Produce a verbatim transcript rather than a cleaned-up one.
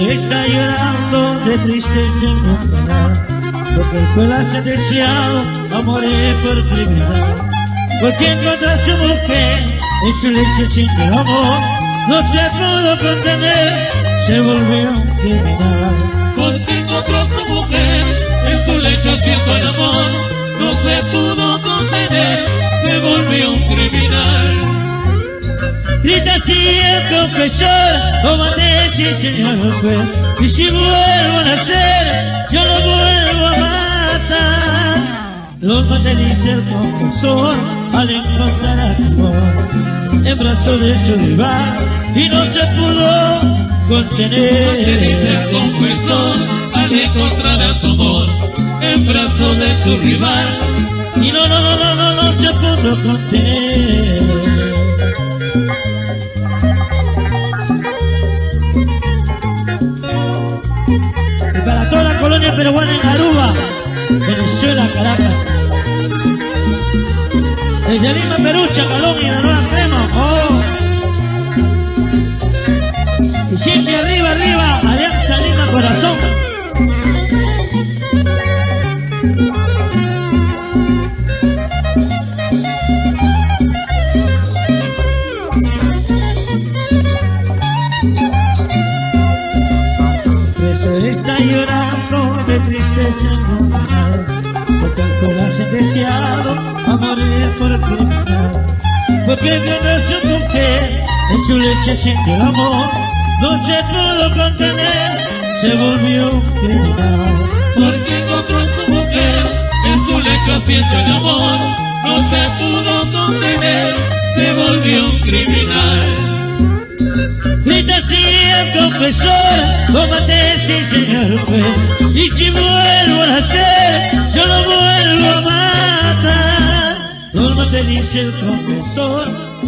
está llorando de tristeza encontrará, porque el cual hace deseado a morir por criminal. Porque encontró a su mujer, en su leche sin el amor, no se pudo contener, se volvió un criminal. Porque encontró a su mujer, en su lecho siento el amor, no se pudo contener, se volvió un criminal. Grita así el confesor, lo maté sin señor juez, y si vuelvo a nacer, yo lo vuelvo a matar. Lo maté, dice el confesor, al encontrar a su amor, en brazos de su rival, y no se pudo contener. Lo maté, dice el confesor, al encontrar a su amor, en brazos de su rival, y no, no, no, no, no, no se pudo contener. Para toda la colonia peruana en Aruba, Venezuela, Caracas. Desde Lima, Perú, Chacalón y la Nueva Crema. Oh. Y siempre arriba, arriba, Alianza Lima, corazón. Está llorando de tristeza encontrada, porque el corazón deseado a morir por criminal. Porque encontró su mujer, en su leche siente el amor, no se pudo contener, se volvió un criminal. Porque encontró a su mujer, en su lecho siente el amor, no se pudo contener, se volvió un criminal. Grita así el confesor, lo maté sin señor juez, y si vuelvo a nacer, yo lo vuelvo a matar. Lo maté, dice el confesor,